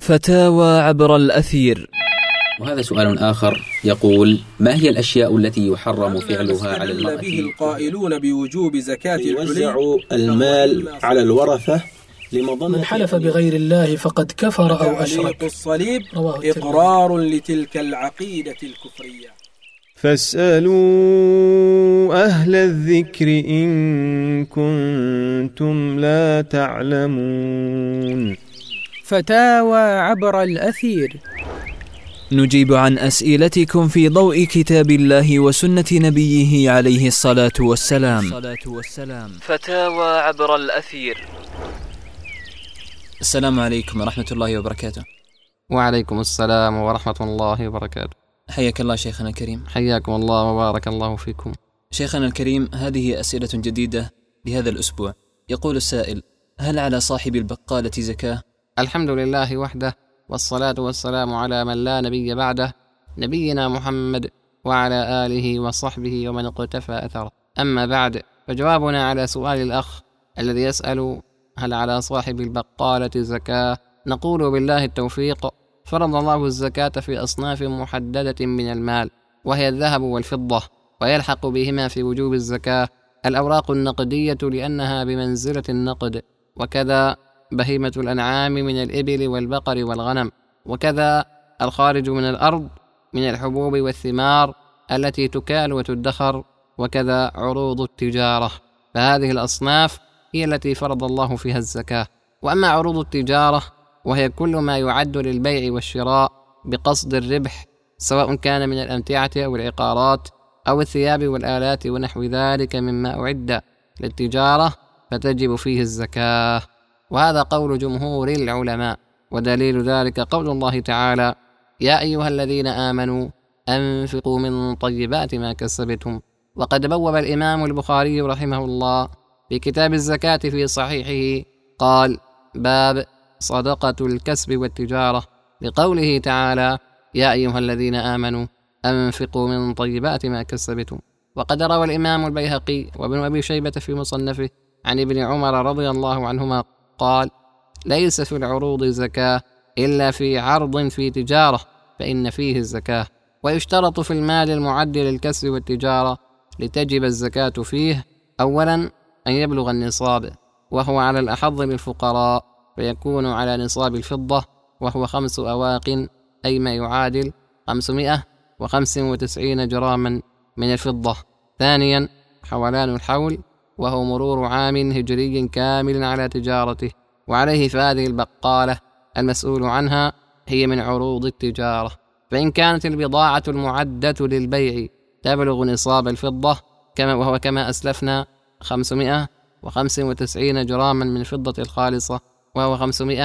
فتاوى عبر الأثير. وهذا سؤال آخر يقول: ما هي الأشياء التي يحرم فعلها على المرأة؟ به القائلون بوجوب زكاة يوزع المال على الورثة من حلف بغير الله فقد كفر أو أشرك. الصليب إقرار لتلك العقيدة الكفرية. فاسألوا أهل الذكر إن كنتم لا تعلمون. فتاوى عبر الأثير. نجيب عن أسئلتكم في ضوء كتاب الله وسنة نبيه عليه الصلاة والسلام. فتاوى عبر الأثير. السلام عليكم ورحمة الله وبركاته. وعليكم السلام ورحمة الله وبركاته. حياك الله شيخنا الكريم. حياكم الله وبارك الله فيكم. شيخنا الكريم، هذه أسئلة جديدة لهذا الأسبوع. يقول السائل: هل على صاحب البقالة زكاة؟ الحمد لله وحده، والصلاة والسلام على من لا نبي بعده، نبينا محمد وعلى آله وصحبه ومن اقتفى أثره. أما بعد، فجوابنا على سؤال الأخ الذي يسأل هل على صاحب البقالة زكاة، نقول بالله التوفيق. فرض الله الزكاة في أصناف محددة من المال، وهي الذهب والفضة، ويلحق بهما في وجوب الزكاة الأوراق النقدية لأنها بمنزلة النقد، وكذا بهيمة الأنعام من الإبل والبقر والغنم، وكذا الخارج من الأرض من الحبوب والثمار التي تكال وتدخر، وكذا عروض التجارة. فهذه الأصناف هي التي فرض الله فيها الزكاة. وأما عروض التجارة وهي كل ما يعد للبيع والشراء بقصد الربح، سواء كان من الأمتعة أو العقارات أو الثياب والآلات ونحو ذلك مما أعد للتجارة، فتجب فيه الزكاة. وهذا قول جمهور العلماء، ودليل ذلك قول الله تعالى: يا أيها الذين آمنوا أنفقوا من طيبات ما كسبتم. وقد بوب الإمام البخاري رحمه الله في كتاب الزكاة في صحيحه قال: باب صدقة الكسب والتجارة، لقوله تعالى: يا أيها الذين آمنوا أنفقوا من طيبات ما كسبتم. وقد روى الإمام البيهقي وابن أبي شيبة في مصنفه عن ابن عمر رضي الله عنهما قال: ليس في العروض زكاة إلا في عرض في تجارة، فإن فيه الزكاة. ويشترط في المال المعد للكسب والتجارة لتجب الزكاة فيه: أولا أن يبلغ النصاب، وهو على الأحظ للفقراء، فيكون على نصاب الفضة، وهو 5 أواق، أي ما يعادل 595 جراما من الفضة. ثانيا حولان الحول، وهو مرور عام هجري كامل على تجارته، وعليه فهذه البقالة المسؤول عنها هي من عروض التجارة. فإن كانت البضاعة المعدة للبيع تبلغ نصاب الفضة وهو كما أسلفنا 595 جراما من الفضة الخالصة، وهو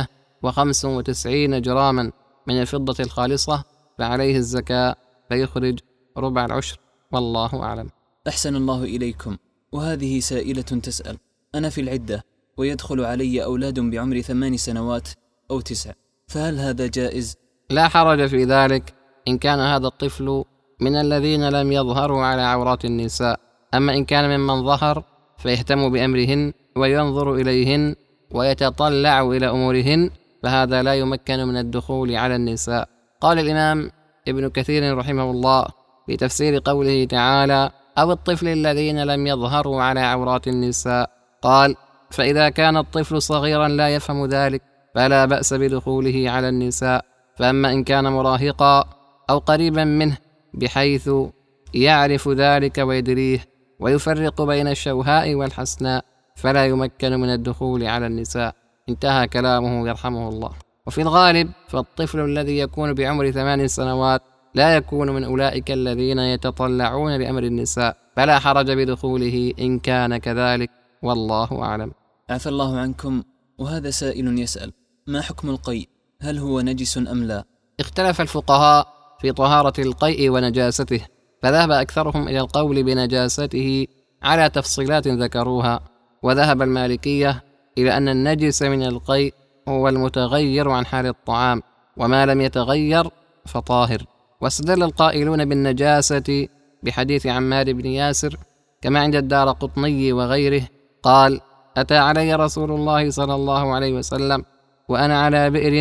595 جراما من الفضة الخالصة، فعليه الزكاة، فيخرج ربع العشر، والله أعلم. أحسن الله إليكم. وهذه سائلة تسأل: أنا في العدة ويدخل علي أولاد بعمر 8 سنوات أو 9، فهل هذا جائز؟ لا حرج في ذلك إن كان هذا الطفل من الذين لم يظهروا على عورات النساء. أما إن كان ممن ظهر فيهتم بأمرهن وينظر إليهن ويتطلع إلى أمورهن، فهذا لا يمكن من الدخول على النساء. قال الإمام ابن كثير رحمه الله في تفسير قوله تعالى: أو الطفل الذين لم يظهروا على عورات النساء، قال: فإذا كان الطفل صغيرا لا يفهم ذلك فلا بأس بدخوله على النساء. فأما إن كان مراهقا أو قريبا منه بحيث يعرف ذلك ويدريه ويفرق بين الشوهاء والحسناء، فلا يمكن من الدخول على النساء. انتهى كلامه يرحمه الله. وفي الغالب فالطفل الذي يكون بعمر 8 سنوات لا يكون من أولئك الذين يتطلعون لأمر النساء، فلا حرج بدخوله إن كان كذلك، والله أعلم. عفى الله عنكم. وهذا سائل يسأل: ما حكم القيء؟ هل هو نجس أم لا؟ اختلف الفقهاء في طهارة القيء ونجاسته، فذهب أكثرهم إلى القول بنجاسته على تفصيلات ذكروها. وذهب المالكية إلى أن النجس من القيء هو المتغير عن حال الطعام، وما لم يتغير فطاهر. واستدل القائلون بالنجاسة بحديث عمار بن ياسر كما عند الدارقطني وغيره قال: أتى علي رسول الله صلى الله عليه وسلم وأنا على بئر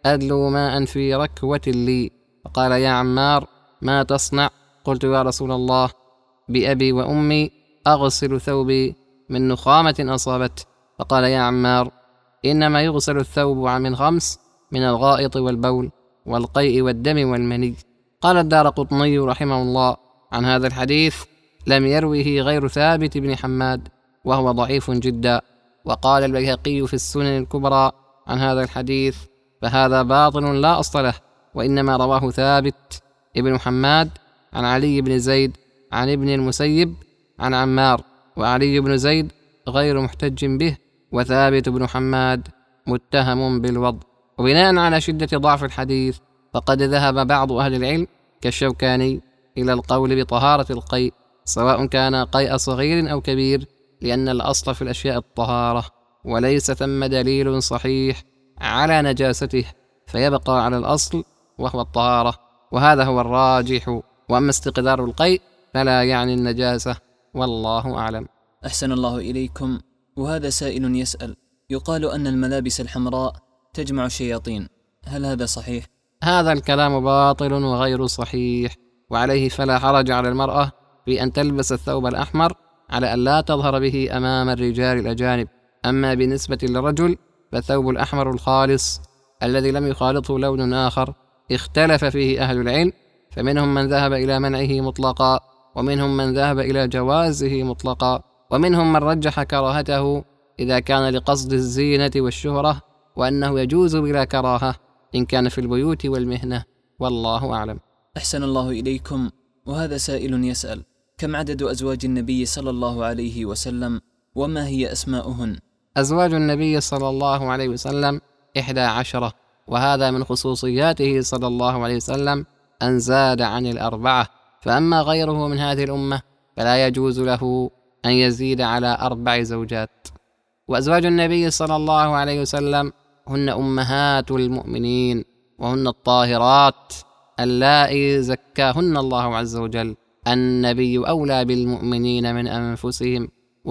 أدلو ماء في ركوة لي، فقال: يا عمار، ما تصنع؟ قلت: يا رسول الله، بأبي وأمي أغسل ثوبي من نخامة أصابته. فقال: يا عمار، إنما يغسل الثوب من 5: من الغائط والبول والقيء والدم والمني. قال الدارقطني رحمه الله عن هذا الحديث: لم يروه غير ثابت بن حماد، وهو ضعيف جدا. وقال البيهقي في السنن الكبرى عن هذا الحديث: فهذا باطل لا أصل له، وإنما رواه ثابت ابن حماد عن علي بن زيد عن ابن المسيب عن عمار، وعلي بن زيد غير محتج به، وثابت بن حماد متهم بالوضع. وبناء على شدة ضعف الحديث فقد ذهب بعض أهل العلم كالشوكاني إلى القول بطهارة القيء، سواء كان قيء صغير أو كبير، لأن الأصل في الأشياء الطهارة، وليس ثم دليل صحيح على نجاسته، فيبقى على الأصل وهو الطهارة، وهذا هو الراجح. وأما استقدار القيء فلا يعني النجاسة، والله أعلم. أحسن الله إليكم. وهذا سائل يسأل: يقال أن الملابس الحمراء تجمع الشياطين، هل هذا صحيح؟ هذا الكلام باطل وغير صحيح، وعليه فلا حرج على المرأة في أن تلبس الثوب الأحمر على أن لا تظهر به أمام الرجال الأجانب. أما بالنسبة للرجل فالثوب الأحمر الخالص الذي لم يخالطه لون آخر اختلف فيه أهل العلم، فمنهم من ذهب إلى منعه مطلقا، ومنهم من ذهب إلى جوازه مطلقا، ومنهم من رجح كراهته إذا كان لقصد الزينة والشهرة، وأنه يجوز بلا كراهة إن كان في البيوت والمهنة، والله أعلم. أحسن الله إليكم. وهذا سائل يسأل: كم عدد أزواج النبي صلى الله عليه وسلم، وما هي أسماؤهن؟ أزواج النبي صلى الله عليه وسلم 11، وهذا من خصوصياته صلى الله عليه وسلم أن زاد عن 4، فأما غيره من هذه الأمة فلا يجوز له أن يزيد على 4 زوجات. وأزواج النبي صلى الله عليه وسلم هن أمهات المؤمنين، وهن الطاهرات اللائي زكاهن الله عز وجل. النبي أولى بالمؤمنين من أنفسهم،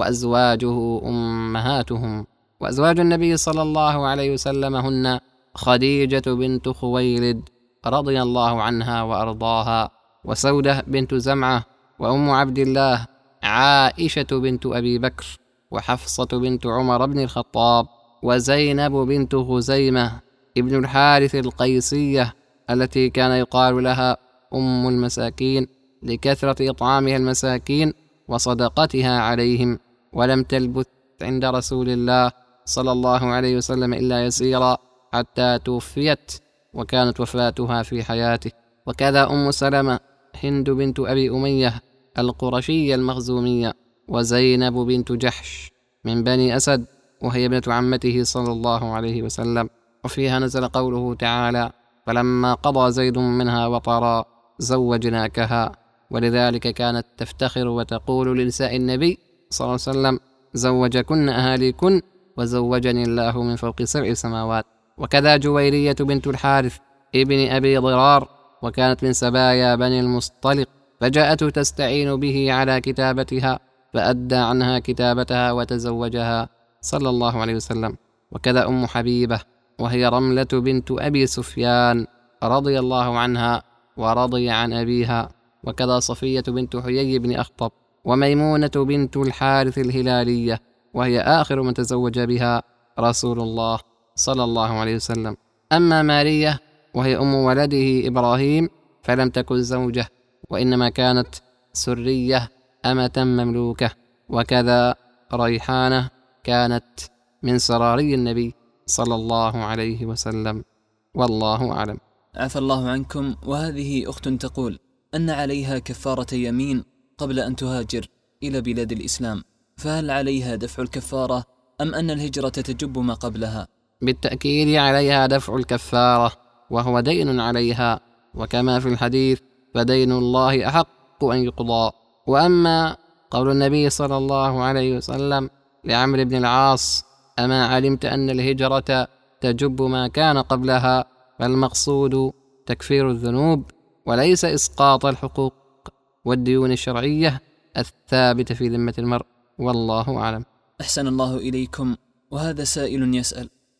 وأزواجه أمهاتهم. وأزواج النبي صلى الله عليه وسلم هن خديجة بنت خويلد رضي الله عنها وأرضاها، وسودة بنت زمعة، وأم عبد الله عائشة بنت أبي بكر، وحفصة بنت عمر بن الخطاب، وزينب بنت خزيمة ابن الحارث القيسية التي كان يقال لها أم المساكين لكثرة إطعامها المساكين وصدقتها عليهم، ولم تلبث عند رسول الله صلى الله عليه وسلم إلا يسيرا حتى توفيت، وكانت وفاتها في حياته. وكذا أم سلمة هند بنت أبي أمية القرشية المخزومية، وزينب بنت جحش من بني أسد، وهي ابنة عمته صلى الله عليه وسلم. وفيها نزل قوله تعالى: فلما قضى زيد منها وطرا زوجناكها. ولذلك كانت تفتخر وتقول لنساء النبي صلى الله عليه وسلم: زوجكن أهاليكن، وزوجني الله من فوق 7 سماوات. وكذا جويرية بنت الحارث ابن أبي ضرار، وكانت من سبايا بني المصطلق، فجاءته تستعين به على كتابتها، فأدى عنها كتابتها وتزوجها صلى الله عليه وسلم. وكذا أم حبيبة، وهي رملة بنت أبي سفيان رضي الله عنها ورضي عن أبيها. وكذا صفية بنت حيي بن أخطب، وميمونة بنت الحارث الهلالية، وهي آخر من تزوج بها رسول الله صلى الله عليه وسلم. أما مارية وهي أم ولده إبراهيم فلم تكن زوجة، وإنما كانت سرية أمة مملوكة. وكذا ريحانة كانت من سراري النبي صلى الله عليه وسلم، والله أعلم. عفى الله عنكم. وهذه أخت تقول أن عليها كفارة يمين قبل أن تهاجر إلى بلاد الإسلام، فهل عليها دفع الكفارة أم أن الهجرة تجب ما قبلها؟ بالتأكيد عليها دفع الكفارة، وهو دين عليها، وكما في الحديث: فدين الله أحق أن يقضى. وأما قول النبي صلى الله عليه وسلم لعمرو بن العاص: أما علمت أن الهجرة تجب ما كان قبلها، فالمقصود تكفير الذنوب وليس إسقاط الحقوق والديون الشرعية الثابتة في ذمة المرء، والله أعلم. أحسن الله إليكم. وهذا سائل يسأل: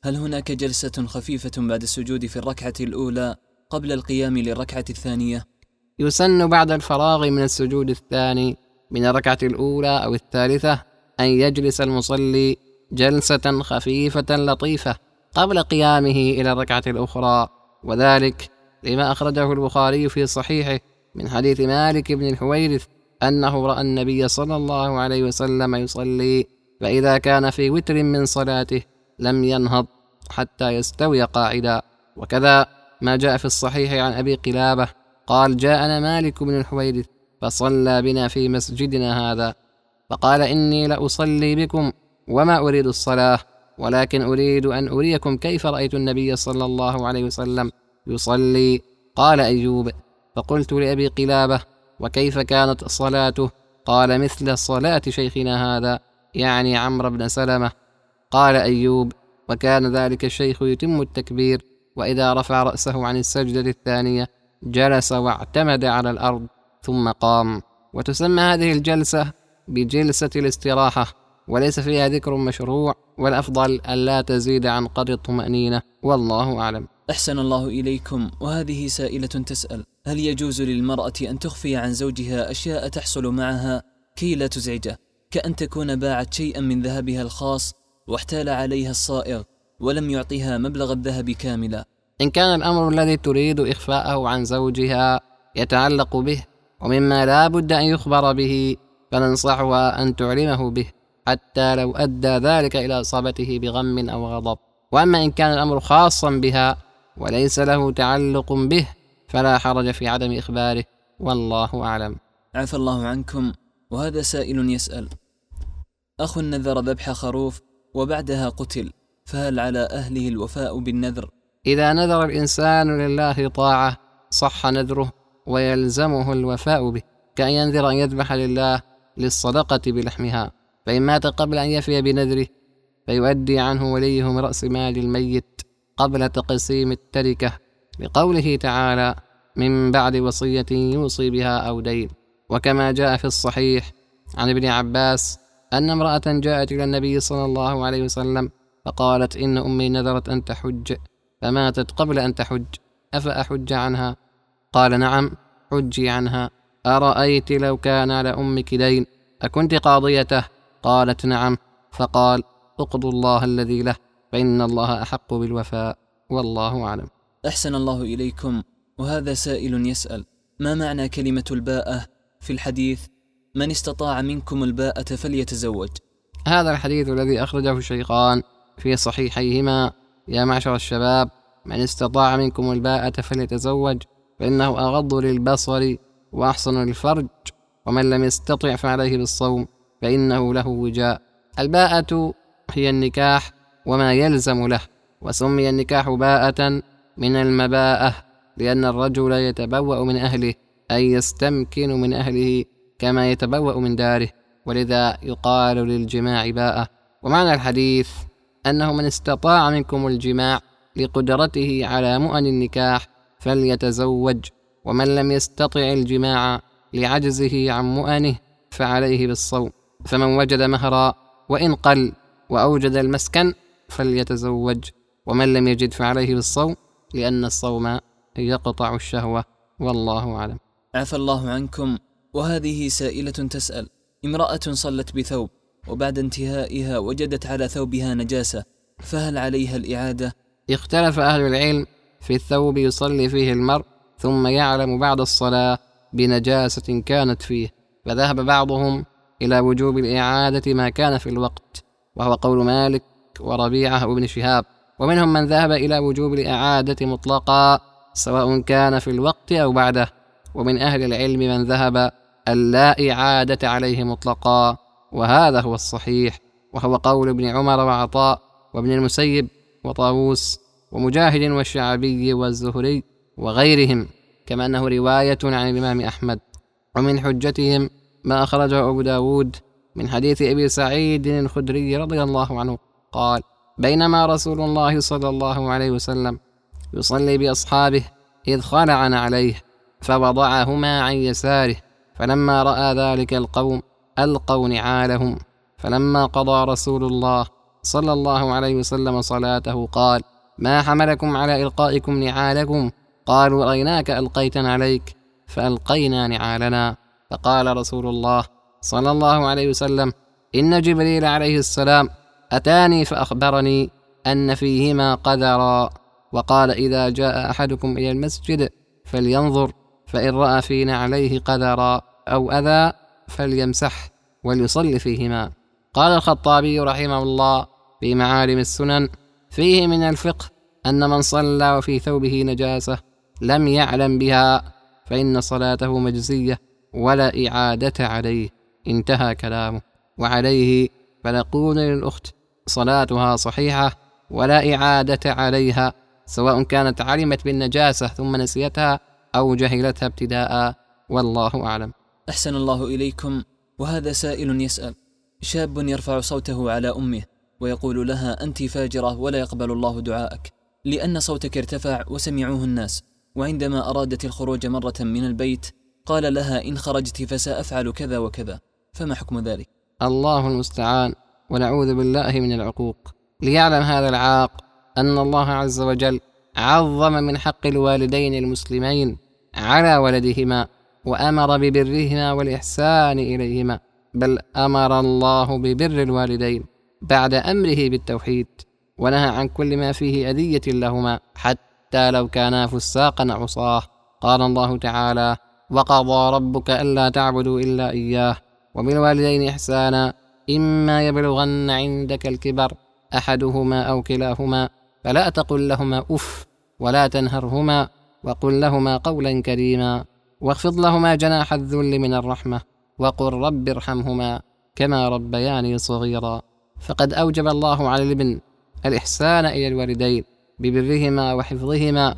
هل هناك جلسة خفيفة بعد السجود في الركعة الأولى قبل القيام للركعة الثانية؟ يسن بعد الفراغ من السجود الثاني من الركعة الأولى أو الثالثة أن يجلس المصلي جلسة خفيفة لطيفة قبل قيامه إلى الركعة الأخرى، وذلك لما أخرجه البخاري في صحيحه من حديث مالك بن الحويرث أنه رأى النبي صلى الله عليه وسلم يصلي، فإذا كان في وتر من صلاته لم ينهض حتى يستوي قاعدا. وكذا ما جاء في الصحيح عن أبي قلابة قال: جاءنا مالك بن الحويرث فصلى بنا في مسجدنا هذا، فقال: إني لأصلي بكم وما أريد الصلاة، ولكن أريد أن أريكم كيف رأيت النبي صلى الله عليه وسلم يصلي. قال أيوب: فقلت لأبي قلابة: وكيف كانت صلاته؟ قال: مثل صلاة شيخنا هذا، يعني عمرو بن سلمة. قال أيوب: وكان ذلك الشيخ يتم التكبير، وإذا رفع رأسه عن السجدة الثانية جلس واعتمد على الأرض ثم قام. وتسمى هذه الجلسة بجلسة الاستراحة، وليس فيها ذكر مشروع، والأفضل ألا تزيد عن قدر الطمأنينة، والله أعلم. أحسن الله إليكم. وهذه سائلة تسأل: هل يجوز للمرأة أن تخفي عن زوجها أشياء تحصل معها كي لا تزعجه، كأن تكون باعت شيئا من ذهبها الخاص واحتال عليها الصائغ ولم يعطيها مبلغ الذهب كاملا؟ إن كان الأمر الذي تريد إخفاءه عن زوجها يتعلق به ومما لا بد أن يخبر به، فننصحها أن تعلمه به حتى لو أدى ذلك إلى إصابته بغم أو غضب. وأما إن كان الأمر خاصا بها وليس له تعلق به فلا حرج في عدم إخباره، والله أعلم. عفى الله عنكم. وهذا سائل يسأل: أخ نذر ذبح خروف وبعدها قتل، فهل على أهله الوفاء بالنذر؟ إذا نذر الإنسان لله طاعة صح نذره ويلزمه الوفاء به، كأن ينذر أن يذبح لله للصدقة بلحمها، فإن مات قبل أن يفي بنذره فيؤدي عنه وليه من رأس مال الميت قبل تقسيم التركة، لقوله تعالى: من بعد وصية يوصي بها أو دين. وكما جاء في الصحيح عن ابن عباس أن امرأة جاءت إلى النبي صلى الله عليه وسلم فقالت: إن أمي نذرت أن تحج فماتت قبل أن تحج، أفأحج عنها؟ قال: نعم، حجي عنها. أرأيت لو كان على أمك دين أكنت قاضيته؟ قالت: نعم. فقال: اقضوا الله الذي له، فإن الله أحق بالوفاء، والله أعلم. أحسن الله إليكم. وهذا سائل يسأل: ما معنى كلمة الباءة في الحديث من استطاع منكم الباءة فليتزوج؟ هذا الحديث الذي أخرجه الشيخان في صحيحيهما: يا معشر الشباب من استطاع منكم الباءة فليتزوج، فإنه أغض للبصر وأحسن للفرج، ومن لم يستطع فعليه بالصوم فإنه له وجاء. الباءة هي النكاح وما يلزم له، وسمي النكاح باءة من المباءة لأن الرجل يتبوأ من أهله، أي يستمكن من أهله كما يتبوأ من داره، ولذا يقال للجماع باءة. ومعنى الحديث أنه من استطاع منكم الجماع لقدرته على مؤن النكاح فليتزوج، ومن لم يستطع الجماع لعجزه عن مؤنه فعليه بالصوم، فمن وجد مهرا وإن قل وأوجد المسكن فليتزوج، ومن لم يجد فعليه بالصوم لأن الصوم يقطع الشهوة، والله أعلم. عفى الله عنكم. وهذه سائلة تسأل: امرأة صلت بثوب وبعد انتهائها وجدت على ثوبها نجاسة، فهل عليها الإعادة؟ اختلف أهل العلم في الثوب يصلي فيه المرء ثم يعلم بعد الصلاة بنجاسة كانت فيه، فذهب بعضهم إلى وجوب الإعادة ما كان في الوقت، وهو قول مالك وربيعة وابن شهاب، ومنهم من ذهب إلى وجوب الإعادة مطلقا سواء كان في الوقت أو بعده، ومن أهل العلم من ذهب ألا إعادة عليه مطلقا، وهذا هو الصحيح، وهو قول ابن عمر وعطاء وابن المسيب وطاووس ومجاهد والشعبي والزهري وغيرهم، كما أنه رواية عن الإمام أحمد. ومن حجتهم ما أخرجه أبو داود من حديث أبي سعيد الخدري رضي الله عنه قال: بينما رسول الله صلى الله عليه وسلم يصلي بأصحابه إذ خلعن عليه فوضعهما عن يساره، فلما رأى ذلك القوم ألقوا نعالهم، فلما قضى رسول الله صلى الله عليه وسلم صلاته قال: ما حملكم على إلقائكم نعالكم؟ قالوا: رأيناك ألقيت عليك فألقينا نعالنا. فقال رسول الله صلى الله عليه وسلم: إن جبريل عليه السلام أتاني فأخبرني أن فيهما قدرا، وقال: إذا جاء أحدكم إلى المسجد فلينظر، فإن رأى في نعليه قدرا أو أذى فليمسح وليصلي فيهما. قال الخطابي رحمه الله في معالم السنن: فيه من الفقه أن من صلى وفي ثوبه نجاسة لم يعلم بها فإن صلاته مجزية ولا إعادة عليه. انتهى كلامه. وعليه فنقول للأخت: صلاتها صحيحة ولا إعادة عليها، سواء كانت علمت بالنجاسة ثم نسيتها أو جهلتها ابتداء، والله أعلم. أحسن الله إليكم. وهذا سائل يسأل: شاب يرفع صوته على أمه ويقول لها: أنت فاجرة ولا يقبل الله دعاءك، لأن صوتك ارتفع وسمعوه الناس، وعندما أرادت الخروج مرة من البيت قال لها: إن خرجت فسأفعل كذا وكذا، فما حكم ذلك؟ الله المستعان، ونعوذ بالله من العقوق. ليعلم هذا العاق أن الله عز وجل عظم من حق الوالدين المسلمين على ولدهما، وأمر ببرهما والإحسان إليهما، بل أمر الله ببر الوالدين بعد أمره بالتوحيد، ونهى عن كل ما فيه أذية لهما حتى لو كانا فساقا عصاه. قال الله تعالى: وقضى ربك ألا تعبدوا إلا إياه وبالوالدين إحسانا إما يبلغن عندك الكبر أحدهما أو كلاهما فلا تقل لهما أف ولا تنهرهما وقل لهما قولا كريما واخفض لهما جناح الذل من الرحمة وقل رب ارحمهما كما ربياني صغيرا. فقد أوجب الله على الابن الإحسان إلى الوالدين ببرهما وحفظهما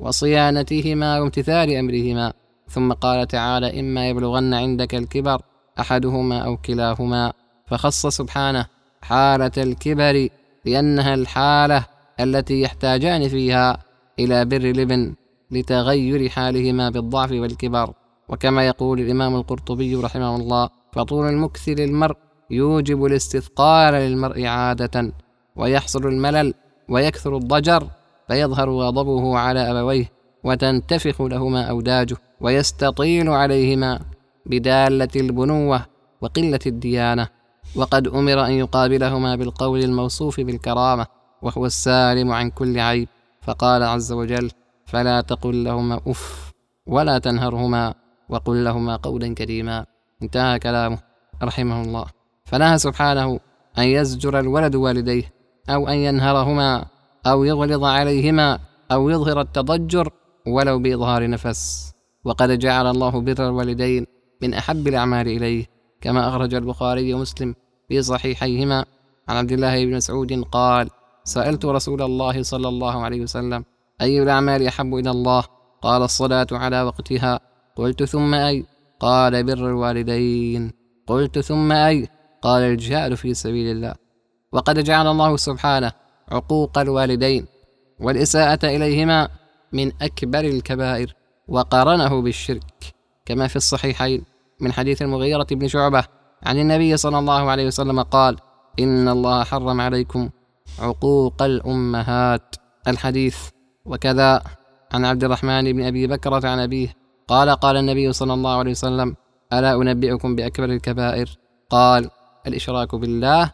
وصيانتهما وامتثال أمرهما، ثم قال تعالى: إما يبلغن عندك الكبر أحدهما أو كلاهما، فخص سبحانه حالة الكبر لأنها الحالة التي يحتاجان فيها إلى بر الابن لتغير حالهما بالضعف والكبر. وكما يقول الإمام القرطبي رحمه الله: فطول المكث للمرء يوجب الاستثقال للمرء عادة، ويحصل الملل ويكثر الضجر، فيظهر غضبه على أبويه وتنتفخ لهما أوداجه، ويستطيل عليهما بدالة البنوة وقلة الديانة. وقد أمر أن يقابلهما بالقول الموصوف بالكرامة وهو السالم عن كل عيب، فقال عز وجل: فلا تقل لهما أف ولا تنهرهما وقل لهما قولا كريما. انتهى كلامه رحمه الله. فنهى سبحانه أن يزجر الولد والديه أو أن ينهرهما أو يغلظ عليهما أو يظهر التضجر ولو بإظهار نفس. وقد جعل الله بر الوالدين من أحب الأعمال إليه، كما أخرج البخاري ومسلم في صحيحيهما عن عبد الله بن مسعود قال: سألت رسول الله صلى الله عليه وسلم: أي الأعمال أحب إلى الله؟ قال: الصلاة على وقتها. قلت: ثم أي؟ قال: بر الوالدين. قلت: ثم أي؟ قال: الجهاد في سبيل الله. وقد جعل الله سبحانه عقوق الوالدين والإساءة إليهما من أكبر الكبائر، وقارنه بالشرك، كما في الصحيحين من حديث المغيرة بن شعبة عن النبي صلى الله عليه وسلم قال: إن الله حرم عليكم عقوق الأمهات. الحديث. وكذا عن عبد الرحمن بن أبي بكرة عن أبيه قال: قال النبي صلى الله عليه وسلم: ألا أنبئكم بأكبر الكبائر؟ قال: الإشراك بالله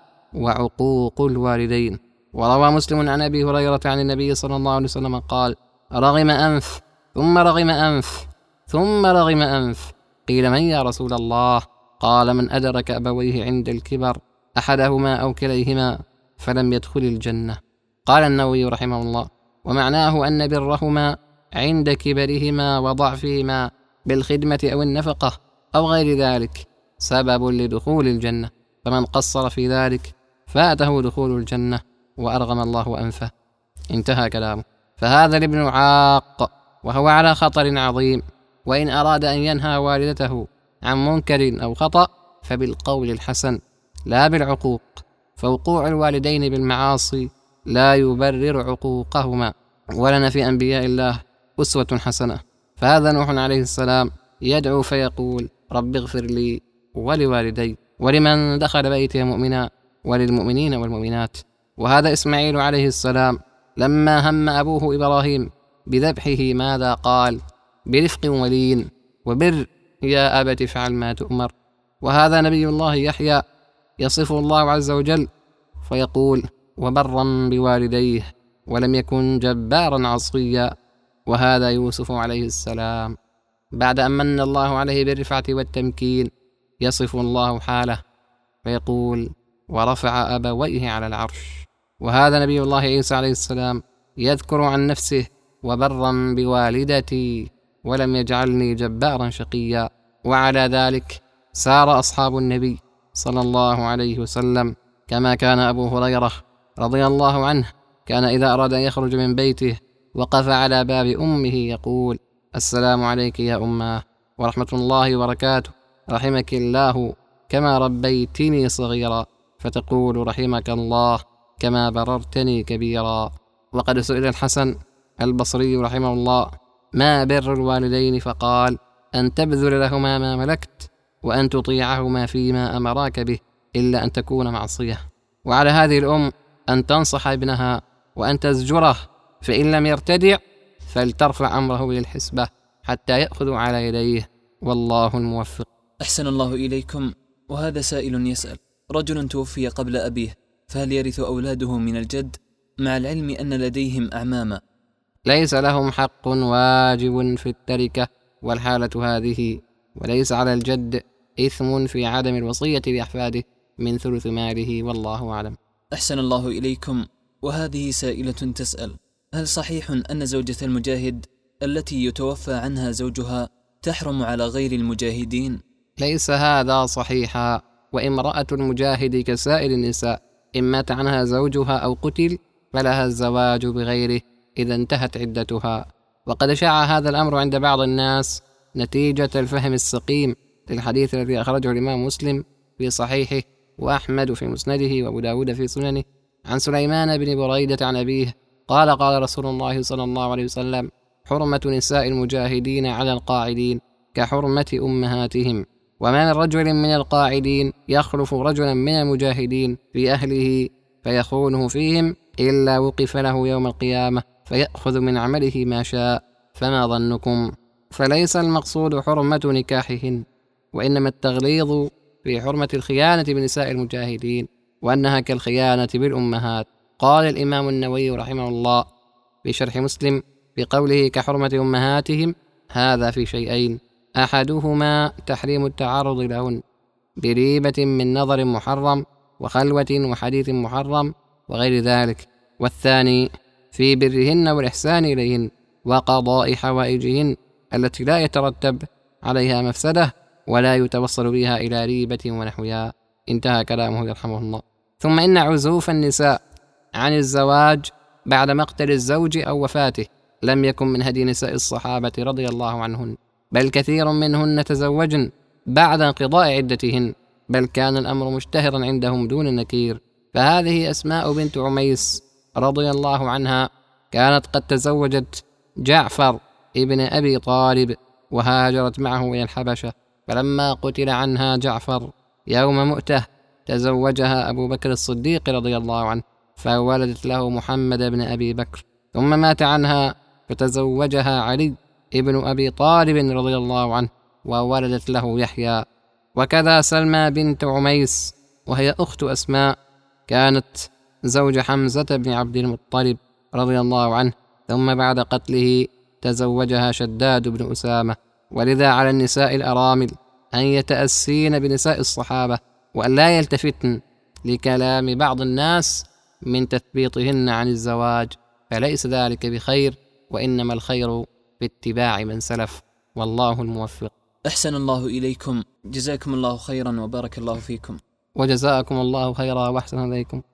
وعقوق الوالدين. وروى مسلم عن أبي هريرة عن النبي صلى الله عليه وسلم قال: رغم أنف ثم رغم أنف ثم رغم أنف. قيل: من يا رسول الله؟ قال: من أدرك أبويه عند الكبر أحدهما أو كليهما فلم يدخل الجنة. قال النووي رحمه الله: ومعناه أن برهما عند كبرهما وضعفهما بالخدمة أو النفقة أو غير ذلك سبب لدخول الجنة، فمن قصر في ذلك فاته دخول الجنة وأرغم الله أنفه. انتهى كلامه. فهذا الابن عاق وهو على خطر عظيم، وإن أراد أن ينهى والدته عن منكر أو خطأ فبالقول الحسن لا بالعقوق، فوقوع الوالدين بالمعاصي لا يبرر عقوقهما. ولنا في أنبياء الله أسوة حسنة، فهذا نوح عليه السلام يدعو فيقول: رب اغفر لي ولوالدي ولمن دخل بيتي مؤمنا وللمؤمنين والمؤمنات. وهذا إسماعيل عليه السلام لما هم أبوه إبراهيم بذبحه ماذا قال؟ برفق ولين وبر يا أبت افعل ما تؤمر. وهذا نبي الله يحيى يصف الله عز وجل فيقول وبرا بوالديه ولم يكن جبارا عصيا. وهذا يوسف عليه السلام بعد أن من الله عليه بالرفعة والتمكين يصف الله حاله فيقول ورفع أبويه على العرش. وهذا نبي الله عيسى عليه السلام يذكر عن نفسه وبرا بوالدتي ولم يجعلني جبارا شقيا. وعلى ذلك سار أصحاب النبي صلى الله عليه وسلم كما كان أبو هريرة رضي الله عنه كان إذا أراد أن يخرج من بيته وقف على باب أمه يقول السلام عليك يا أماه ورحمة الله وبركاته رحمك الله كما ربيتني صغيرا، فتقول رحمك الله كما بررتني كبيرا. وقد سئل الحسن البصري رحمه الله ما بر الوالدين؟ فقال أن تبذل لهما ما ملكت وأن تطيعهما فيما أمراك به إلا أن تكون معصية. وعلى هذه الأم أن تنصح ابنها وأن تزجره، فإن لم يرتدع فلترفع أمره للحسبة حتى يأخذ على يديه، والله الموفق. أحسن الله إليكم. وهذا سائل يسأل: رجل توفي قبل أبيه، فهل يرث أولاده من الجد مع العلم أن لديهم أعماما؟ ليس لهم حق واجب في التركة والحالة هذه، وليس على الجد إثم في عدم الوصية لأحفاده من ثلث ماله، والله أعلم. أحسن الله إليكم. وهذه سائلة تسأل: هل صحيح أن زوجة المجاهد التي يتوفى عنها زوجها تحرم على غير المجاهدين؟ ليس هذا صحيحا، وامرأة المجاهد كسائر النساء إن مات عنها زوجها أو قتل فلها الزواج بغيره إذا انتهت عدتها. وقد شاع هذا الأمر عند بعض الناس نتيجة الفهم السقيم للحديث الذي أخرجه الإمام مسلم في صحيحه وأحمد في مسنده وأبو داود في سننه عن سليمان بن بريدة عن أبيه قال قال رسول الله صلى الله عليه وسلم: حرمة نساء المجاهدين على القاعدين كحرمة أمهاتهم، وما من رجل من القاعدين يخلف رجلا من المجاهدين في أهله فيخونه فيهم إلا وقف له يوم القيامة فيأخذ من عمله ما شاء، فما ظنكم؟ فليس المقصود حرمة نكاحهن، وإنما التغليظ في حرمة الخيانة بنساء المجاهدين، وأنها كالخيانة بالأمهات. قال الإمام النووي رحمه الله في شرح مسلم في قوله كحرمة أمهاتهم: هذا في شيئين: أحدهما تحريم التعرض لهن بريبة من نظر محرم وخلوة وحديث محرم وغير ذلك، والثاني في برهن والإحسان إليهن وقضاء حوائجهن التي لا يترتب عليها مفسدة ولا يتوصل بها إلى ريبة ونحوها. انتهى كلامه يرحمه الله. ثم إن عزوف النساء عن الزواج بعد مقتل الزوج أو وفاته لم يكن من هدي نساء الصحابة رضي الله عنهن، بل كثير منهن تزوجن بعد انقضاء عدتهن، بل كان الأمر مشتهرا عندهم دون النكير. فهذه أسماء بنت عميس رضي الله عنها كانت قد تزوجت جعفر ابن أبي طالب وهاجرت معه إلى الحبشة، فلما قتل عنها جعفر يوم مؤتة تزوجها أبو بكر الصديق رضي الله عنه، فولدت له محمد بن أبي بكر، ثم مات عنها فتزوجها علي ابن أبي طالب رضي الله عنه وولدت له يحيى. وكذا سلمى بنت عميس وهي أخت أسماء كانت زوج حمزة بن عبد المطلب رضي الله عنه، ثم بعد قتله تزوجها شداد بن أسامة. ولذا على النساء الأرامل أن يتأسين بنساء الصحابة وأن لا يلتفتن لكلام بعض الناس من تثبيطهن عن الزواج، فليس ذلك بخير، وإنما الخير باتباع من سلف، والله الموفق. أحسن الله إليكم. جزاكم الله خيرا وبارك الله فيكم. وجزاكم الله خيرا وأحسن إليكم.